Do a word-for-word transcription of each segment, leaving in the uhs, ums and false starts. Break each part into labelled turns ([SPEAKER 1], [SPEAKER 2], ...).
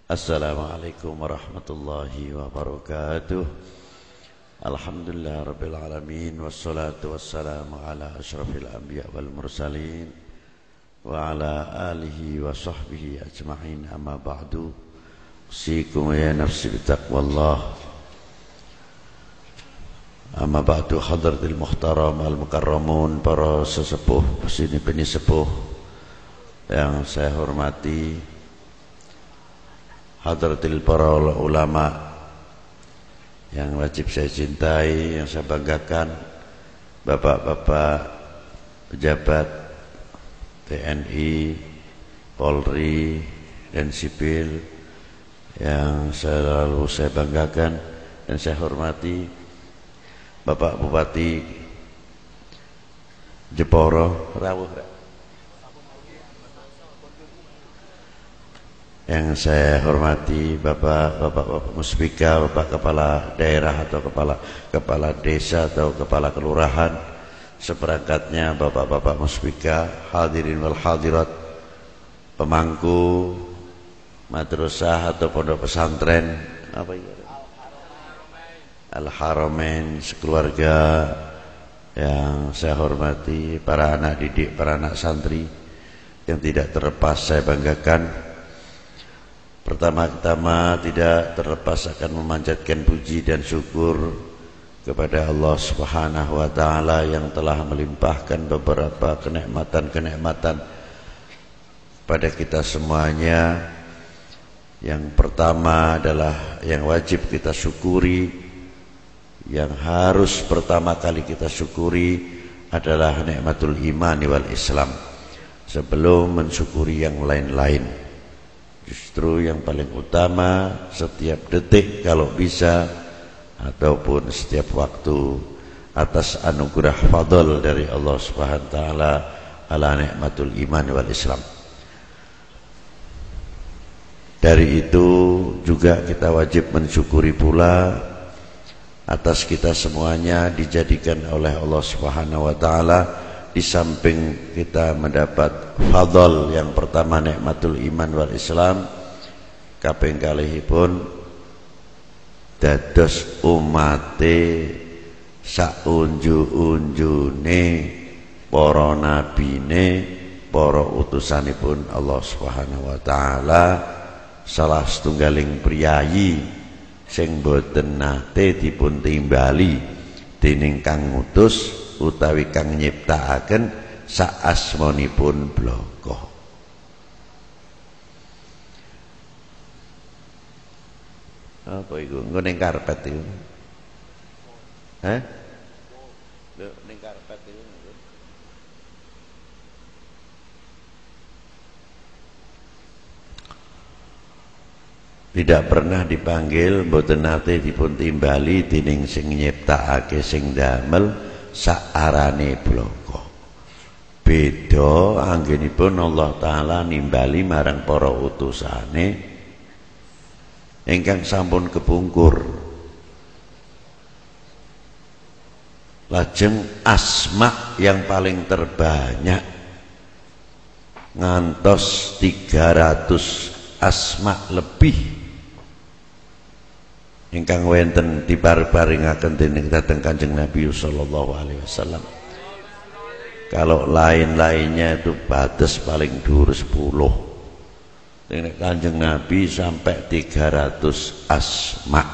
[SPEAKER 1] Assalamualaikum warahmatullahi wabarakatuh. Alhamdulillah rabbil alamin, wassalatu wassalamu ala asyrafil anbiya wal mursalin wa ala alihi wa sahbihi ajma'in, amma ba'du. Usikum ya nafsi bitaqwallah. Amma ba'du, hadratil muhtaram al mukarramun, para sesepuh sini penisepuh yang saya hormati, hadratil para ulama yang wajib saya cintai, yang saya banggakan, bapak-bapak pejabat T N I, Polri, dan sipil yang selalu saya banggakan dan saya hormati, Bapak Bupati Jeporo Rawuh yang saya hormati, Bapak-bapak Bapak Muspika, Bapak Kepala Daerah atau Kepala Kepala Desa atau Kepala Kelurahan, seperangkatnya Bapak-bapak Muspika, hadirin wal hadirat, pemangku madrasah atau pondok pesantren apa ya? Al-Haramain sekeluarga yang saya hormati, para anak didik, para anak santri yang tidak terlepas saya banggakan. Pertama-tama tidak terlepas akan memanjatkan puji dan syukur kepada Allah Subhanahu wa taala yang telah melimpahkan beberapa kenikmatan-kenikmatan pada kita semuanya. Yang pertama adalah yang wajib kita syukuri, yang harus pertama kali kita syukuri adalah nikmatul iman wal Islam sebelum mensyukuri yang lain-lain. Justru yang paling utama setiap detik kalau bisa ataupun setiap waktu atas anugerah fadl dari Allah Subhanahu wa taala ala nikmatul iman wal Islam. Dari itu juga kita wajib mensyukuri pula atas kita semuanya dijadikan oleh Allah Subhanahu wa taala, di samping kita mendapat fadl yang pertama nikmatul iman wal Islam, kaping kalihipun dados umate saunju-unjune para nabine, para utusanipun Allah Subhanahu wa taala, salah setunggaling priyayi sing boten nate dipun timbali dening kang ngutus utawi kang nyiptakaken saasmanipun bloko. Apa iku? Engko ning karpet iku. Hah? Lho ning karpet iku. Tidak pernah dipanggil, mboten nate dipun timbali dening sing nyiptakake, sing damel saarane bloko. Beda anggenipun Allah taala nimbali marang para utusane ingkang sampun kepungkur. Lajeng asma yang paling terbanyak ngantos tiga ratus asma lebih ingkang wenten diparingaken dening dhateng Kanjeng Nabi sallallahu alaihi wasallam. Kalau lain-lainnya itu batas paling dhuwur sepuluh. Nek Kanjeng Nabi sampai tiga ratus asma.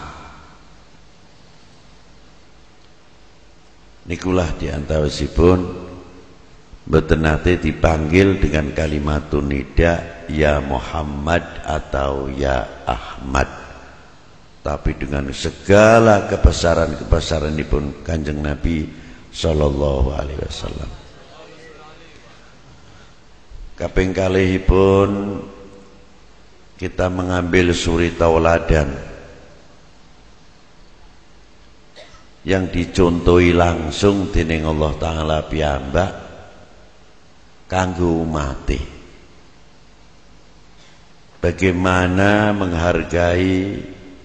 [SPEAKER 1] Nikulah diantawisipun mboten nate dipanggil dengan kalimatun nida ya Muhammad atau ya Ahmad, tapi dengan segala kebesaran-kebesaranipun Kanjeng Nabi sallallahu alaihi wasallam. Kaping kalihipun kita mengambil suri tauladan yang dicontohi langsung dening Allah taala piyambak kanggo umate. Bagaimana menghargai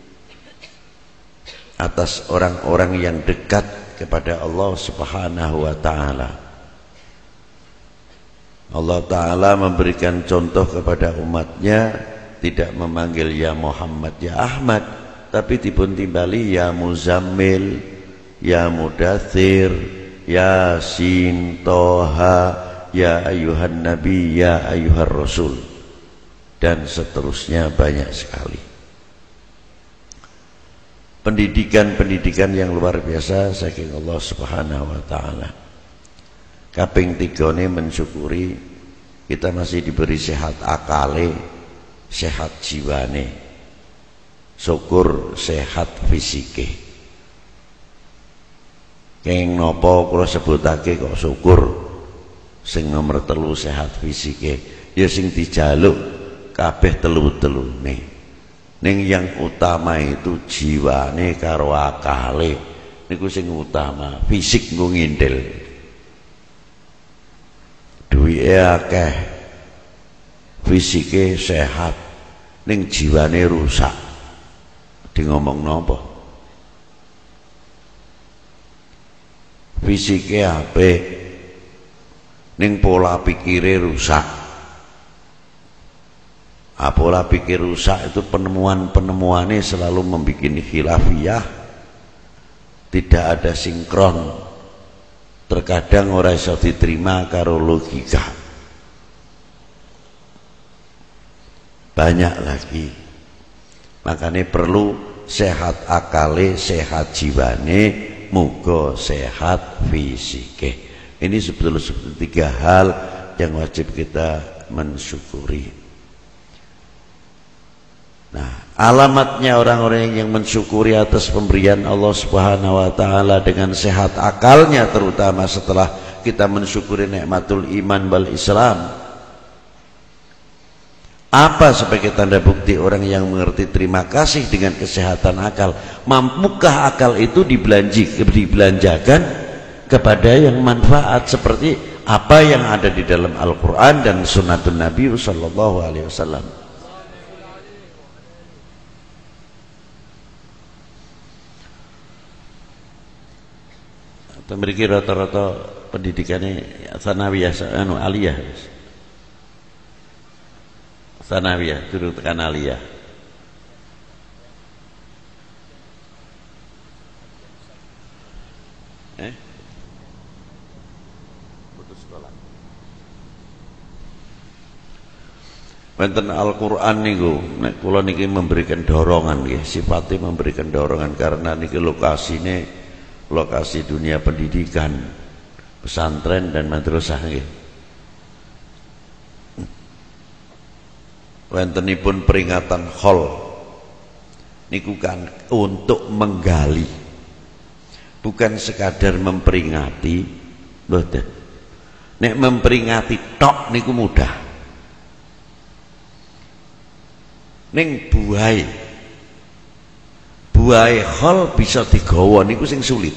[SPEAKER 1] atas orang-orang yang dekat kepada Allah Subhanahu wa taala. Allah taala memberikan contoh kepada umatnya tidak memanggil ya Muhammad ya Ahmad, tapi dipun timbali ya Muzammil, ya Mudaththir, Yasin, Toha, ya ayuhan nabi, ya ayuhar rasul, dan seterusnya banyak sekali. Pendidikan-pendidikan yang luar biasa saking Allah Subhanahu wa taala. Kaping tigane mensyukuri kita masih diberi sehat akale, sehat jiwane. Syukur sehat fisike. Keng nopo kula sebutake kok syukur sing nomor telu sehat fisike, ya sing dijaluk kabeh telu-telune. Ning yang utama itu jiwane karo akale niku sing utama. Fisik nggo ngintil, duwike akeh, fisike sehat, ning jiwane rusak. Di ngomong napa? Fisike apik, ning pola pikire rusak. Ah, pola pikir rusak itu penemuan-penemuannya selalu membuat khilafiyah, tidak ada sinkron, terkadang ora iso diterima karo logika. Banyak lagi, makanya perlu sehat akale, sehat jiwane, muga sehat fisike. Ini sebetulnya tiga hal yang wajib kita mensyukuri. Nah, alamatnya orang-orang yang mensyukuri atas pemberian Allah Subhanahu wa taala dengan sehat akalnya, terutama setelah kita mensyukuri nikmatul iman wal Islam. Apa sebagai tanda bukti orang yang mengerti terima kasih dengan kesehatan akal? Mampukah akal itu dibelanji, dibelanjakan kepada yang manfaat seperti apa yang ada di dalam Al-Quran dan Sunnatun Nabi Sallallahu Alaihi Wasallam? Memiliki rata-rata pendidikannya sanawiyah, anu aliyah, sanawiyah, turun tekan aliyah. Eh, putus sekolah. Wonten Al-Qur'an niku, nek kula niki memberikan dorongan nggih, sifatnya memberikan dorongan karena niki lokasine lokasi dunia pendidikan, pesantren dan madrasah nggih. Wontenipun peringatan khol niku kan untuk menggali, bukan sekadar memperingati. Mboten. Nek memperingati tok niku mudah. Ning buahe buahe khol bisa digawa niku sing sulit.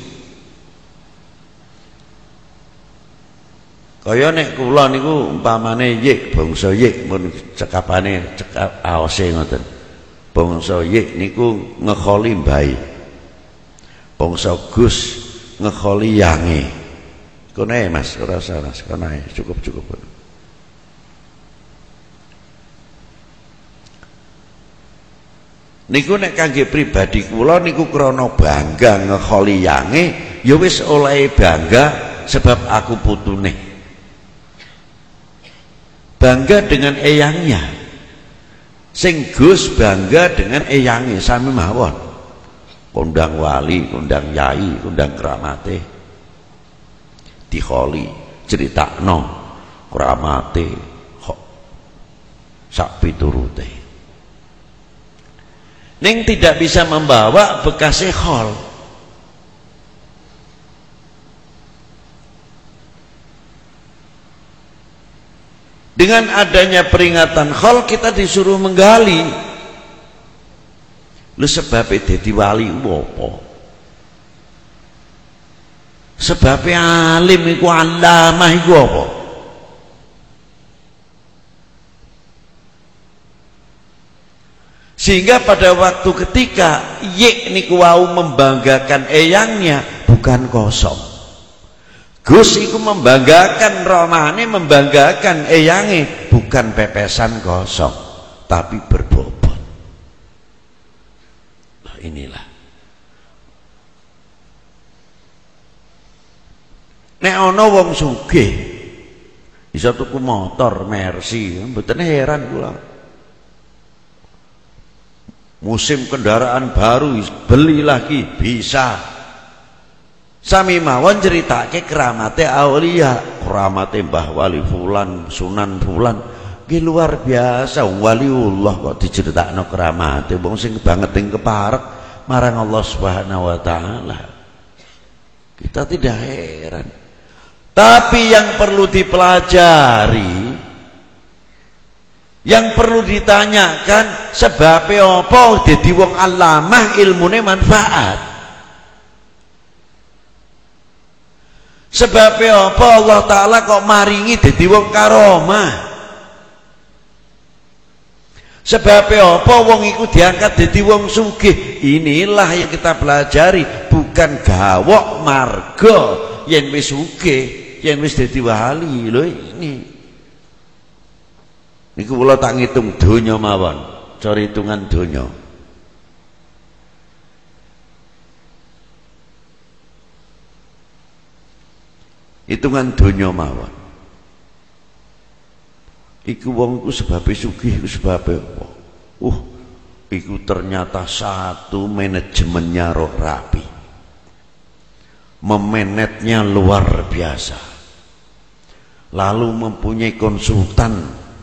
[SPEAKER 1] Kaya nek kula niku umpamane yik bangsa yik mun cekapane cekap aose ngoten. Bangsa yik niku ngekholi mbae. Bangsa Gus ngekholi yange. Kono Mas, ora usah Mas, kono cukup-cukup. Niku nek kangge pribadi kula niku krana bangga ngekholi yange, ya wis oleh bangga sebab aku putune. Bangga dengan eyangnya. Sing Gus bangga dengan eyange sami mawon. Kondang wali, kondang yai, kondang kramate. Dikholi, critakno kramate kok sak piturute. Ning tidak bisa membawa bekas khol. Dengan adanya peringatan khol kita disuruh menggali. Lu sebab dadi wali apa? Sebab alim iku alamah iku apa? Sehingga pada waktu ketika yik niku wau membanggakan eyangnya bukan kosong. Gus iku membanggakan romane, membanggakan eyange bukan pepesan kosong, tapi berbobot. inilah. Nek ana wong sugih iso tuku motor Mercy, mboten heran kula. Musim kendaraan baru beli lagi bisa. Sami mawon ceritake keramate aulia, keramate Mbah Wali Fulan, Sunan Fulan. Ki luar biasa, waliullah kok diceritakno keramate wong sing banget ing keparek marang Allah Subhanahu wa taala. Kita tidak heran. Tapi yang perlu dipelajari, yang perlu ditanyakan, sebabnya apa dadi wong alamah ilmune manfaat? Sebabnya apa Allah Ta'ala kok maringi dadi wong karomah? Sebabnya apa wong iku diangkat dadi wong sugih? Inilah yang kita pelajari, bukan gawok marga yen wis sugih, yen wis dadi wali. Lho ini niku kula tak ngitung donya mawon, cara hitungan donya. Hitungan donya mawon. Iku wong iku sebabe sugih, iku sebabe apa? Uh, iku ternyata satu manajemennya roh rapi. Memanetnya luar biasa. Lalu mempunyai konsultan,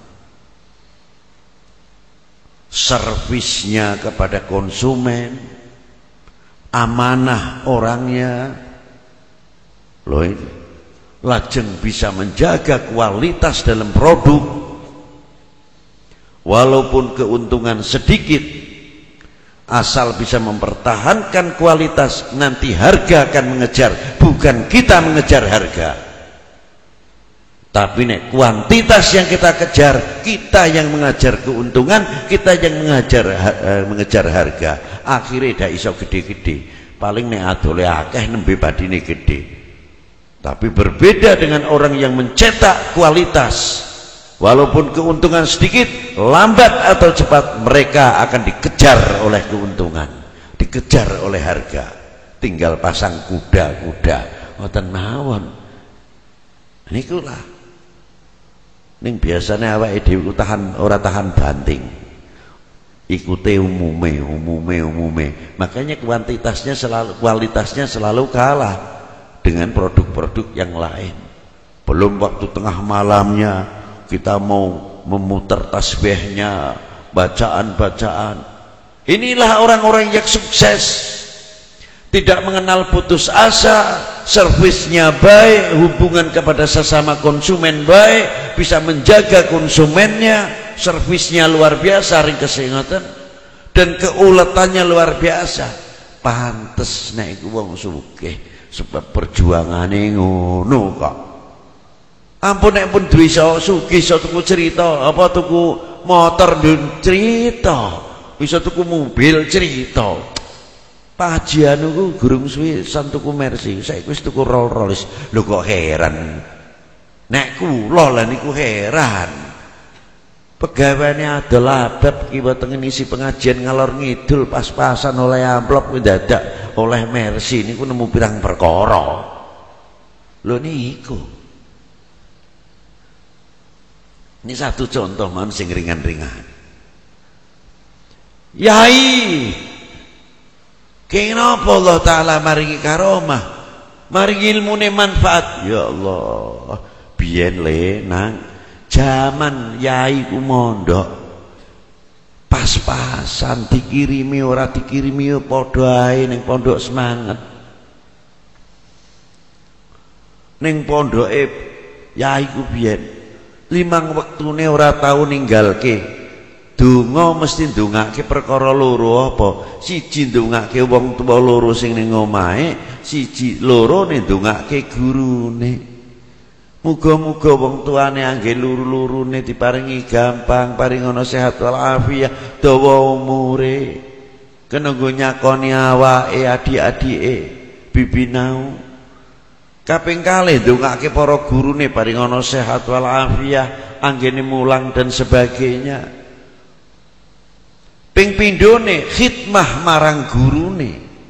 [SPEAKER 1] servisnya kepada konsumen, amanah orangnya. Loh ini lajeng bisa menjaga kualitas dalam produk walaupun keuntungan sedikit, asal bisa mempertahankan kualitas. Nanti harga akan mengejar, bukan kita mengejar harga, tapi nek kuantitas yang kita kejar, kita yang mengejar keuntungan, kita yang mengejar mengejar harga. Akhirnya dah iso gede-gede, paling nek adole akeh nembe badine gede. Tapi berbeda dengan orang yang mencetak kualitas, walaupun keuntungan sedikit, lambat atau cepat mereka akan dikejar oleh keuntungan, dikejar oleh harga. Tinggal pasang kuda-kuda ngoten mawon. Niku lah ning biasane awake dhewe tahan ora tahan banting, ikute umume umume umume makanya kuantitasnya selalu kualitasnya selalu kalah dengan produk-produk yang lain. Belum waktu tengah malamnya kita mau memutar tasbihnya, bacaan-bacaan. Inilah orang-orang yang sukses, tidak mengenal putus asa, servisnya baik, hubungan kepada sesama konsumen baik, bisa menjaga konsumennya, servisnya luar biasa, ring kesehatan dan keuletannya luar biasa. Pantes nek iku wong sugih, sebab perjuangane ngono kok. Ampun nek pun duwe iso sugih iso tuku cerita, apa tuku motor ndun cerita, iso tuku mobil cerita. Pajian niku gurung suwi san tuku Mercy, saiki wis tuku Rolls Royce. Lho kok heran. Nek kula lah niku heran. Pegawene adol abab ki wetenge ngisi pengajian ngalor ngidul pas-pasan oleh amplop dadak oleh Mercy niku nemu pirang perkara. Lho niku. Ini satu contoh man sing ringan-ringan. Yai, kenapa Allah Ta'ala maringi karomah, maringi ilmune manfaat? Ya Allah, biyen le nang zaman yai ku mondok pas-pasan dikirimi ora dikirimi padha ae ning pondok semangat. Ning pondoke yai ku biyen limang wektune ora tau ninggalke. Donga mesti ndongake perkara loro apa? Siji ndongake wong tuwa loro sing ning omahe, siji loro ning ndongake gurune. Muga-muga wong tuane anggen luru-lurune diparingi gampang, paringono sehat wal afiat, dawa umure. Kena nggo nyakoni awake adik-adike bibinau. Kaping kalih ndongake para gurune paringono sehat wal afiat, anggene mulang dan sebagainya. Ping pindhone khidmah marang gurune.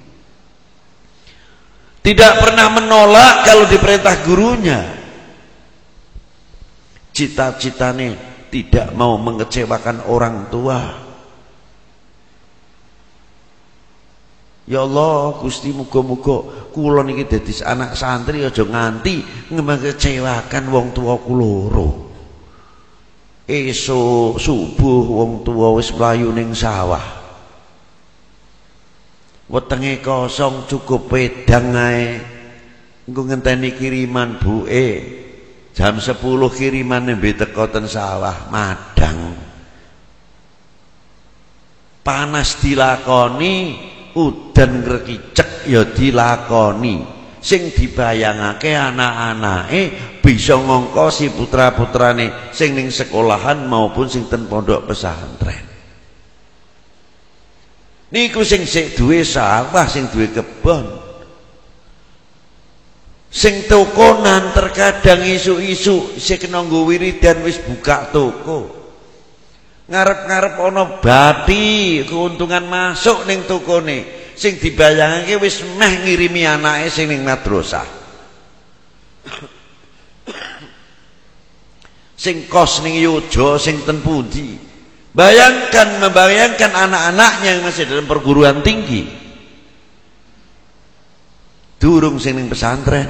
[SPEAKER 1] Tidak pernah menolak kalau diperintah gurunya. Cita-citane tidak mau mengecewakan orang tua. Ya Allah, Gusti muga-muga kula niki dadi anak santri aja nganti ngecewakan wong tua kula loro. Esuk subuh wong tua wis mlayu ning sawah. Wetenge kosong cukup wedang ae. Engko ngenteni kiriman buke. Jam sepuluh kiriman nembe teko ten sawah madang. Panas dilakoni, udan ngrekicek ya dilakoni. Sing dibayangake anak-anake bisa ngongkosi putra-putrane sing ning sekolahan maupun sing ten pondok pesantren. Niku sing sik duwe sawah, sing duwe kebon, sing tokonan terkadang isu-isu sing kena nggo wiridan wis buka toko. Ngarep-ngarep ana bathi keuntungan masuk ning tokone. Sing dibayangake wis meh ngirimi anake sing ning madrasah. Sing kos ning Yojo, sing ten pundi. Bayangkan, membayangkan anak-anaknya yang masih dalam perguruan tinggi. Durung sing ning pesantren.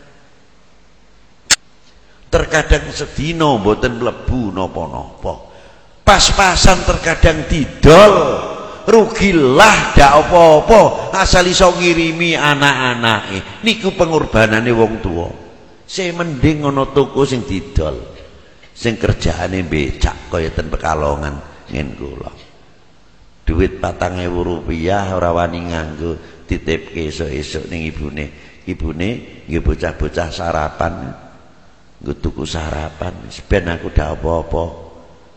[SPEAKER 1] Terkadang sedina mboten mlebu napa-napa. Pas-pasan terkadang didol. Rugilah dak apa-apa asal iso ngirimi anak-anake. Niku pengorbanane wong tuwa. Sing mending ana toko sing didol, sing kerjaane becak kaya ten Pekalongan ngen kula. Duit patang ewu rupiah ora wani nganggo, ditipke esuk-esuk ning ibune. Ibune nggih bocah-bocah sarapan, nggo tuku sarapan, ben aku dak apa-apa.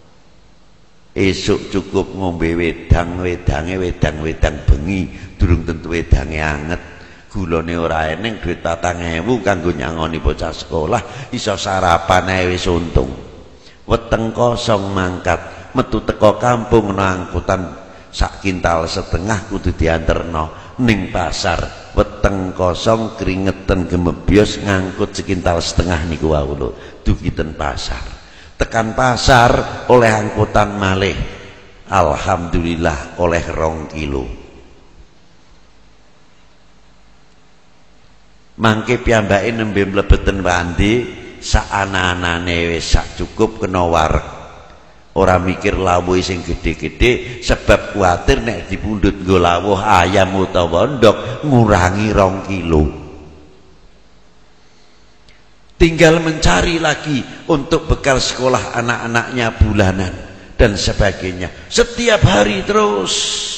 [SPEAKER 1] Esuk cukup ngombe wedang, wedange wedang-wedang bengi, durung tentu wedange anget. Gulane ora eneng, duit patang ewu kanggo nyangoni bocah sekolah, iso sarapan ae wis untung. Weteng kosong mangkat, metu teko kampung ana angkutan sak kintal setengah kudu dianterno ning pasar. Weteng kosong keringetan gemebyos ngangkut sekintal setengah niku wau lho, dugi ten pasar. Tekan pasar oleh angkutan malih, alhamdulillah oleh rong kilo. Mangke piyambake nembe mlebeten wandi sak ana-anane wis sak cukup kena wareg. Ora mikir lawuhe sing gedhe-gedhe sebab kuwatir nek dipundhut nggo lawuh ayam utawa ndok ngurangi rong kilo. Tinggal mencari lagi untuk bekal sekolah anak-anaknya bulanan dan sebagainya. Setiap hari terus.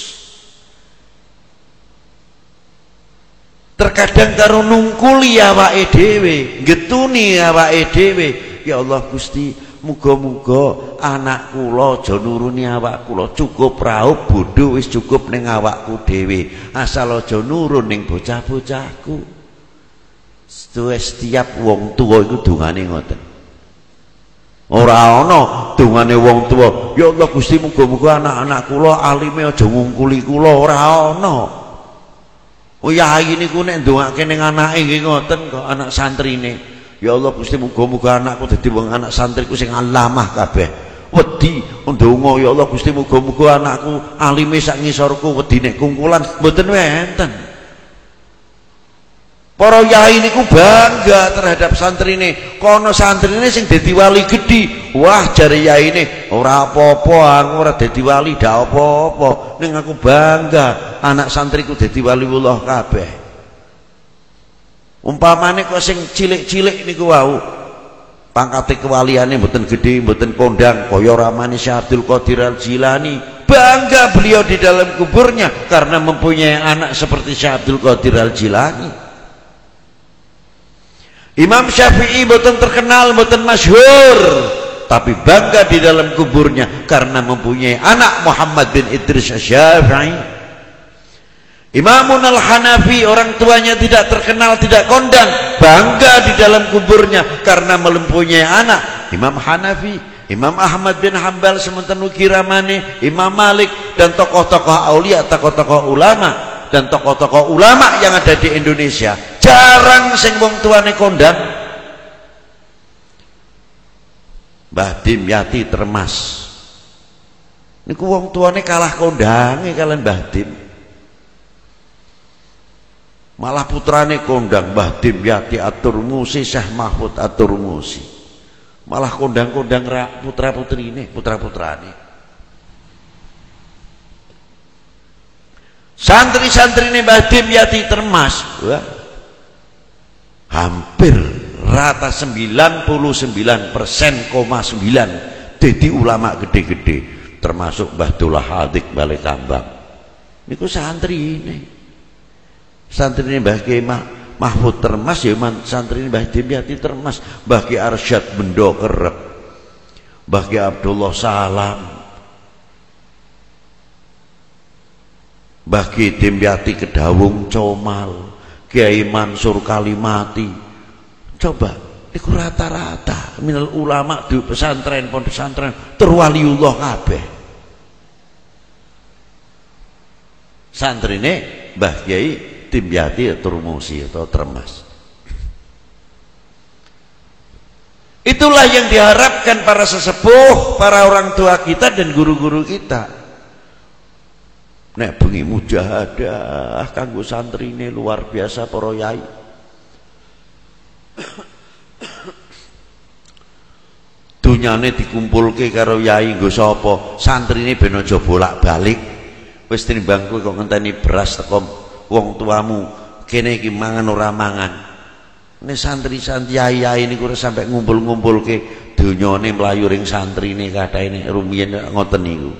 [SPEAKER 1] Terkadang karo nungkuli awake dhewe, getuni awake dhewe. Ya Allah Gusti, muga-muga anak kula aja nuruni awak kula, cukup raup bodho wis cukup ning awakku dhewe. Asal aja nurun ning bocah-bocahku. Setiap wong tua itu dungane ngoten. Ora ana dungane wong tua, ya Allah Gusti muga-muga anak-anak kula alime aja ngungkuli kula, ora ana. Oh yai niku nek ndongake ning anake nggih ngoten kok, anak santrine. Ya Allah Gusti muga-muga anakku dadi wong anak santriku sing alamah kabeh. Wedi ndonga ya Allah Gusti muga-muga anakku alime sak ngisorku, wedi nek kungkulan mboten wenten. Para yai niku bangga terhadap santrine. Kono santrine sing dadi wali gedhi. Wah jare yaine ora apa-apa, aku ora dadi wali ndak apa-apa. Ning aku bangga anak santriku dadi waliullah kabeh. Umpamane kok sing cilik-cilik niku wau pangkate kewaliane mboten gedhe, mboten kondang kaya ramane Syekh Abdul Qadir Al-Jilani. Bangga beliau di dalam kuburnya karena mempunyai anak seperti Syekh Abdul Qadir Al-Jilani. Imam Syafi'i mboten terkenal, mboten masyhur, tapi bangga di dalam kuburnya karena mempunyai anak Muhammad bin Idris Asy-Syafi'i. Imamun Al-Hanafi orang tuanya tidak terkenal, tidak kondang, bangga di dalam kuburnya karena mempunyai anak Imam Hanafi. Imam Ahmad bin Hanbal sementara ugi ramane, Imam Malik dan tokoh-tokoh aulia, tokoh-tokoh ulama dan tokoh-tokoh ulama yang ada di Indonesia jarang sing wong tuane kondang. Mbah Dimyati Termas niku wong tuane kalah kondange kalian Mbah Dim, malah putrane kondang Mbah Dimyati At-Turmusi, Syekh Mahfud At-Turmusi, malah kondang-kondang putra putrine putra putrane. Santri-santrine Mbah Dimyati Termas wah, hampir rata sembilan puluh sembilan persen koma sembilan jadi ulama gede-gede, termasuk Mbah Dullah Hadik Balik Kambang niku santri ini, santri ini Mbah Kiai Mahfud Termas ya, santri ini Mbah Dimyati Termas, Mbah Kiai Arsyad Bendo Kerep, Mbah Kiai Abdullah Salam, Mbah Kiai Dimyati Kedawung Comal, Kiai Mansur Kalimati. Coba niku rata-rata minal ulama di pesantren pondok pesantren terwaliullah kabeh. Santrine Mbah Kiai Dimyati Turmusi atau Termas. Itulah yang diharapkan para sesepuh, para orang tua kita dan guru-guru kita. Nek bengi mujahadah kanggo santrine luar biasa para yai. Dunyane dikumpulke karo yai nggo sapa? Santrine ben aja bolak-balik. Wis tinimbang kowe kok ngenteni beras teko wong tuamu, kene iki mangan ora mangan. Nek santri-santri yai-yai niku ora sampe ngumpul-ngumpulke dunyane mlayu ring santrine kathahe nek rumiyin ngoten niku.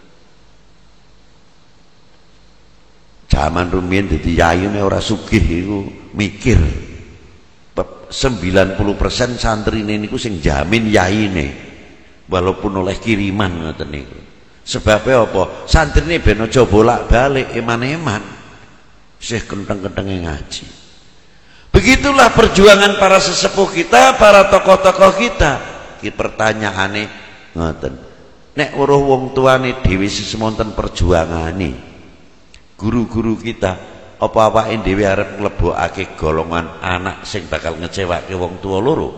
[SPEAKER 1] Zaman rumiyin dadi yai nek ora sugih iku mikir. sembilan puluh persen santrine niku sing jamin yaine walaupun oleh kiriman ngoten niku. Sebabnya apa? Santrine ben aja bolak-balik eman-eman. Sih kenteng-kentenge ngaji. Begitulah perjuangan para sesepuh kita, para tokoh-tokoh kita. Ki pertanyaane ngoten. Nek weruh wong tuane dhewe semonten perjuangane. Guru-guru kita apa-apake dhewe arep nglebokake golongan anak sing bakal ngecewake wong tua loro.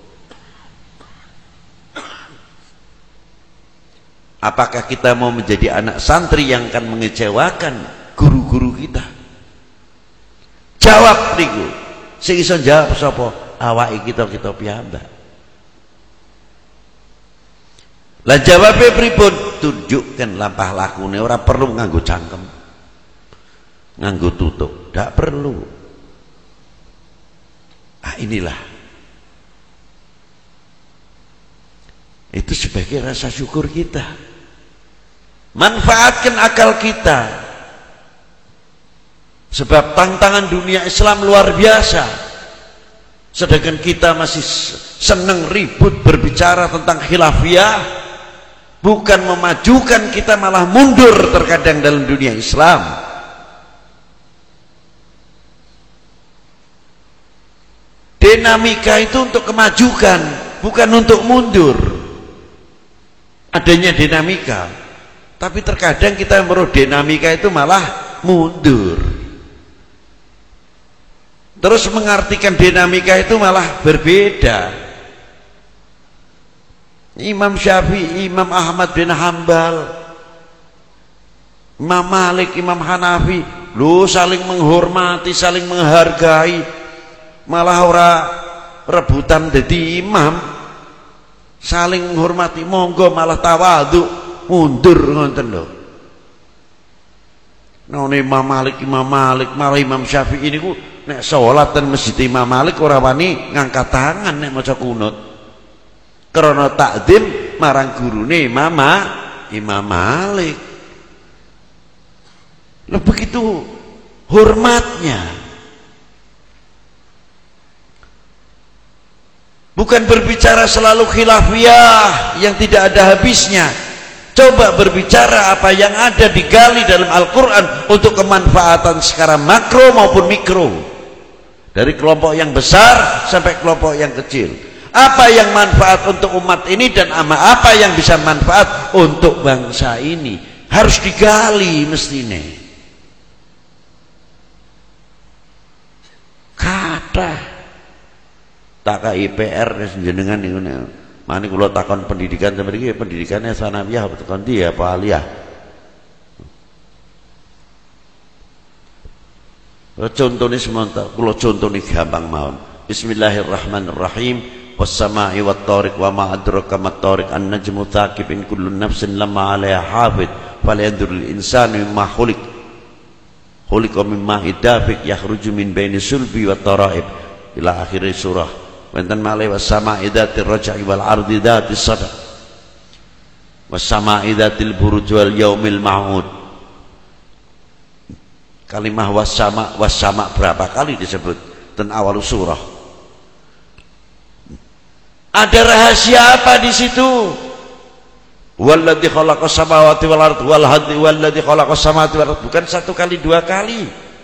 [SPEAKER 1] Apakah kita mau menjadi anak santri yang akan mengecewakan guru-guru kita? Jawab niku. Sing iso jawab sapa? Awake kita kita piyambak. Lah jawabe pripun? Tunjukkan lampah lakune, ora perlu nganggo cangkem. Nganggo tutup, tidak perlu. Ah inilah itu sebagai rasa syukur kita. Manfaatkan akal kita, sebab tantangan dunia Islam luar biasa. Sedangkan kita masih senang ribut berbicara tentang khilafiyah, bukan memajukan, kita malah mundur terkadang dalam dunia Islam. Dinamika itu untuk kemajukan, bukan untuk mundur. Adanya dinamika, tapi terkadang kita meruh dinamika itu malah mundur. Terus mengartikan dinamika itu malah berbeda. Imam Syafi'i, Imam Ahmad bin Hambal, Imam Malik, Imam Hanafi, lu saling menghormati, saling menghargai. Malah ora rebutan jadi imam, saling menghormati, monggo malah tawadhu, mundur ngoten lho. Nah Imam Malik, Imam Malik, malah Imam Syafi'i ini ku nek salat ten masjid Imam Malik ora wani ngangkat tangan nek maca kunut. Karena takdim marang gurune Imam Imam Malik. Lah begitu hormatnya. Bukan berbicara selalu khilafiyah yang tidak ada habisnya. Coba berbicara apa yang ada digali dalam Al-Quran untuk kemanfaatan secara makro maupun mikro. Dari kelompok yang besar sampai kelompok yang kecil. Apa yang manfaat untuk umat ini dan apa yang bisa manfaat untuk bangsa ini. harus digali mestine. Kata tak K I P R jenengan niku mani kula takon pendidikan mriki pendidikannya sanawiyah tekan ndi apa aliyah. Contohnya semonta kula contone gampang mawon. Bismillahirrahmanirrahim. Was-sama'i wat-tariq wa ma adraka mat-tariq an-najmu thaqib in kullu nafsin lamma 'alaiha hafid falyanzuril insanu mimma khuliq khuliqa mimma idafiq yakhruju min baini sulbi wat tara'ib ila akhir surah. Wonten malih was-sama'i dzatir raj'i wal 'ardi dzatis sadaq was-sama'i dzatil buruj wal yaumil ma'ud. Kalimah was-sama was-sama berapa kali disebut dan awal surah? Ada rahasia apa di situ? Walladzi khalaqas samawati wal ardi wal hadzi walladzi khalaqas samawati wal ardi, bukan satu kali dua kali.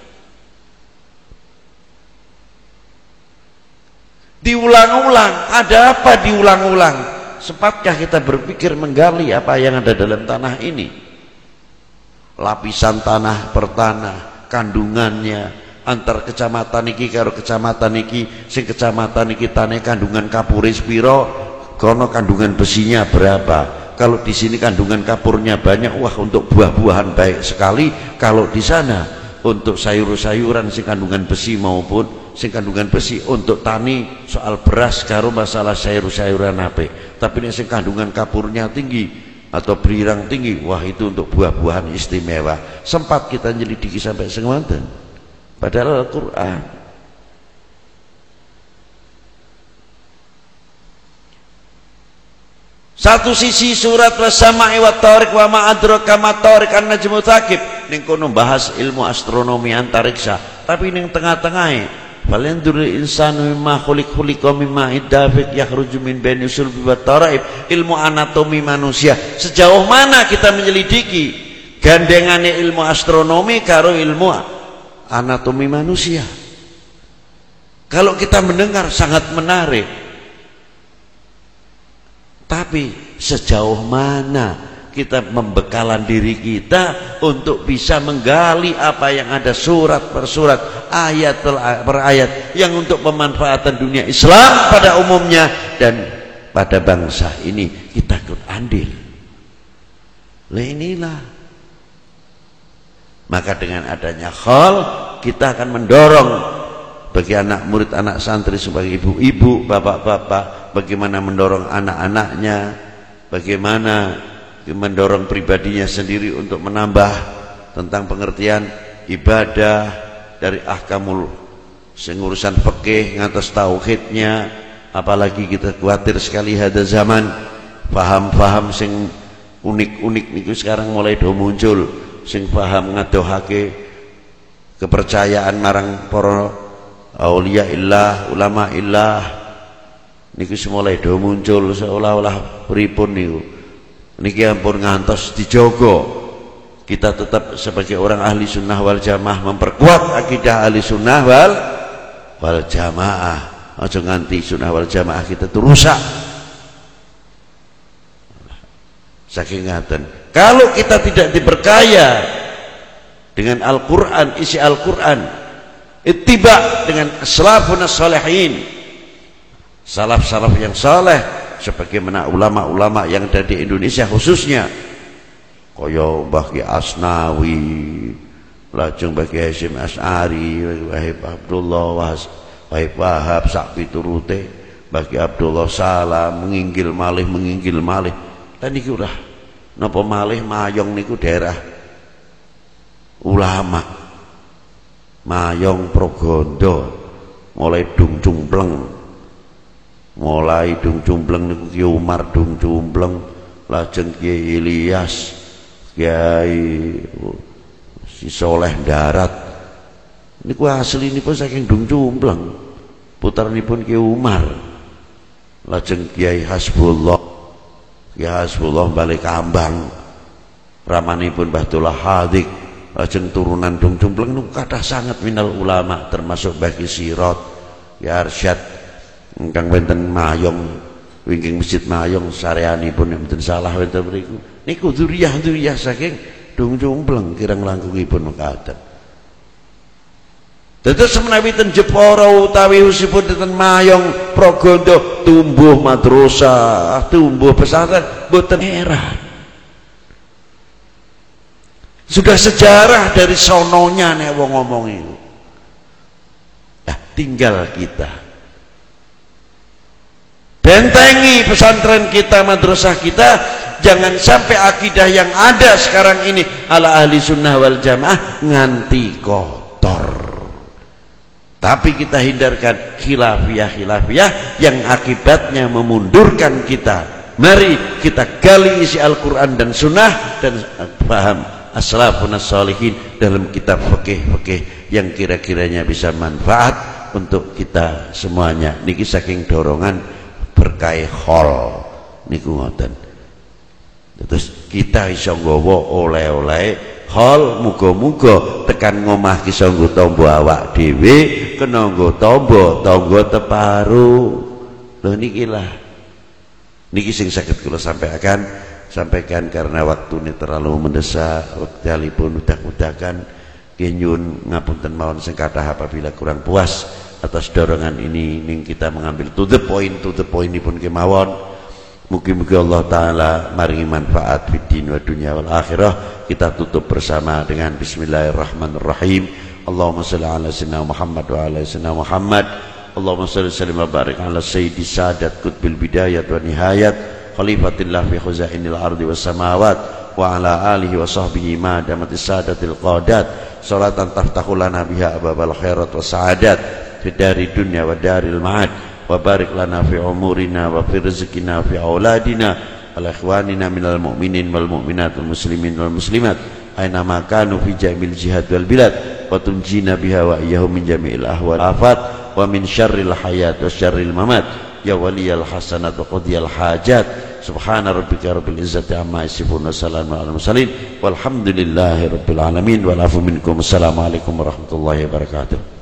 [SPEAKER 1] Diulang-ulang. Ada apa diulang-ulang? Sempatkah kita berpikir menggali apa yang ada dalam tanah ini? Lapisan tanah per tanah, kandungannya antar kecamatan iki karo kecamatan iki, sing kecamatan iki tanah kandungan kapure piro, kono kandungan besinya berapa. Kalau di sini kandungan kapurnya banyak, wah untuk buah-buahan baik sekali. Kalau di sana untuk sayur-sayuran sing kandungan besi maupun sing kandungan besi, untuk tani soal beras karo masalah sayur-sayuran apik. Tapi nek sing kandungan kapurnya tinggi atau berirang tinggi, wah itu untuk buah-buahan istimewa. Sempat kita nyelidiki sampai semanten. Padahal Al-Quran. Satu sisi surat was-sama'i wat-tariq wa ma adraka mat-tariq an-najmu thaqib ning kono bahas ilmu astronomi antariksa, tapi ning tengah-tengahe falyanzuril insanu mimma khuliq khuliqa mimma idafiq yakhruju min baini sulbi wat tara'ib. Ilmu anatomi manusia, sejauh mana kita menyelidiki gandengane ilmu astronomi karo ilmu anatomi manusia. Kalau kita mendengar sangat menarik, tapi sejauh mana kita membekalan diri kita untuk bisa menggali apa yang ada surat per surat, ayat per ayat, yang untuk pemanfaatan dunia Islam pada umumnya dan pada bangsa ini kita ikut andil. Lah inilah. Maka dengan adanya khol, kita akan mendorong bagi anak murid, anak santri sebagai ibu-ibu, bapak-bapak, bagaimana mendorong anak-anaknya, bagaimana mendorong pribadinya sendiri untuk menambah tentang pengertian ibadah dari ahkamul sing urusan fikih ngantos tauhidnya. Apalagi kita khawatir sekali hada zaman paham-paham sing unik-unik niku sekarang mulai do muncul, sing paham ngadohake kepercayaan marang para aulia illah, ulama illah niku mulai do muncul seolah-olah pripun niku. Niki ampun ngantos dijogo. Kita tetap sebagai orang ahli sunnah wal jamaah memperkuat akidah ahli sunnah wal wal jamaah. Aja nganti sunnah wal jamaah kita tuh rusak. Saking ngaten. Kalau kita tidak diperkaya dengan Al-Quran, isi Al-Quran, ittiba dengan salafun as-salihin, salaf-salaf yang saleh, sebagaimana ulama-ulama yang ada di Indonesia khususnya, kaya Mbah Ki Asnawi, lajeng Mbah Ki Hasyim Asy'ari, Wahib Abdullah, Wahib Wahab sak piturute, Mbah Ki Abdullah Salam, menginggil malih menginggil malih. Lan niki ora napa malih Mayong niku daerah ulama. Mayong Progondo mulai dung cumpleng, mulai dung cumpleng niku Ki Umar dung cumpleng, lajeng Kiai Ilyas, Kiai Si Soleh Darat niku aslinipun saking dung cumpleng, putranipun Ki Umar, lajeng Kiai Hasbullah, Kiai Hasbullah balik Kambang, ramanipun Bahtullah Hadik, lajeng turunan dung cumpleng niku kathah sangat minal ulama, termasuk Baki Sirot, Ya Arsyad ingkang wonten Mayong, wingking Masjid Mayong sareanipun nek mboten salah wonten mriku niku dzuriyah-dzuriyah saking dung jumbleng kirang langkungipun mekaten. Dados menawi ten Jepara utawi usipun ten Mayong Pragondo tumbuh madrasah, tumbuh pesantren boten heran. Sudah sejarah dari sononya nek wong ngomong itu. Nah, tinggal kita bentengi pesantren kita, madrasah kita, jangan sampai akidah yang ada sekarang ini ala ahli sunnah wal jamaah nganti kotor. Tapi kita hindarkan khilafiyah-khilafiyah yang akibatnya memundurkan kita. Mari kita gali isi Al-Quran dan sunnah dan paham as-salafun as-salihin dalam kitab fikih-fikih yang kira-kiranya bisa manfaat untuk kita semuanya. Niki saking dorongan berkah hol niku ngoten. Terus kita iso nggawa oleh-oleh hol, muga-muga tekan ngomah ki iso nggo tombo awak dhewe, kena nggo tombo tangga teparu. Lho niki lah. Niki sing saged kula sampaikan, sampaikan karena waktu ini terlalu mendesak, wektalipun udak-udakan. Kenyun ngapunten mawon sing kathah apabila kurang puas atas dorongan ini ning kita mengambil to the point to the point pun kemawon. Mugi-mugi Allah Ta'ala maringi manfaat fid din wa dunya wal akhirah. Kita tutup bersama dengan bismillahirrahmanirrahim. Allahumma shalli ala sayyidina Muhammad wa ala sayyidina Muhammad. Allahumma shalli sallim wa barik ala sayyidi sadat qutbil bidayat wa nihayat khalifatillah fi khuzainil ardi was samawat wa ala alihi wa sahbihi ma damatis sadatil qadat salatan taftahu lana biha ababal khairat was saadat fid dari dunya wa daril ma'ad. Wa barik lana fi umurina wa fi rizqina fi auladina wal ikhwanina minal mu'minin wal mu'minat wal muslimin wal muslimat aina ma kanu fi jamil jihad wal bilad wa tunjina biha wa iyyahum min jami'il ahwal afat wa min syarril hayat wa syarril mamat ya waliyal hasanat wa qadiyal hajat. Subhana rabbika rabbil izzati amma yasifun wa salamun alal mursalin walhamdulillahi rabbil alamin wal afu minkum. Assalamualaikum warahmatullahi wabarakatuh.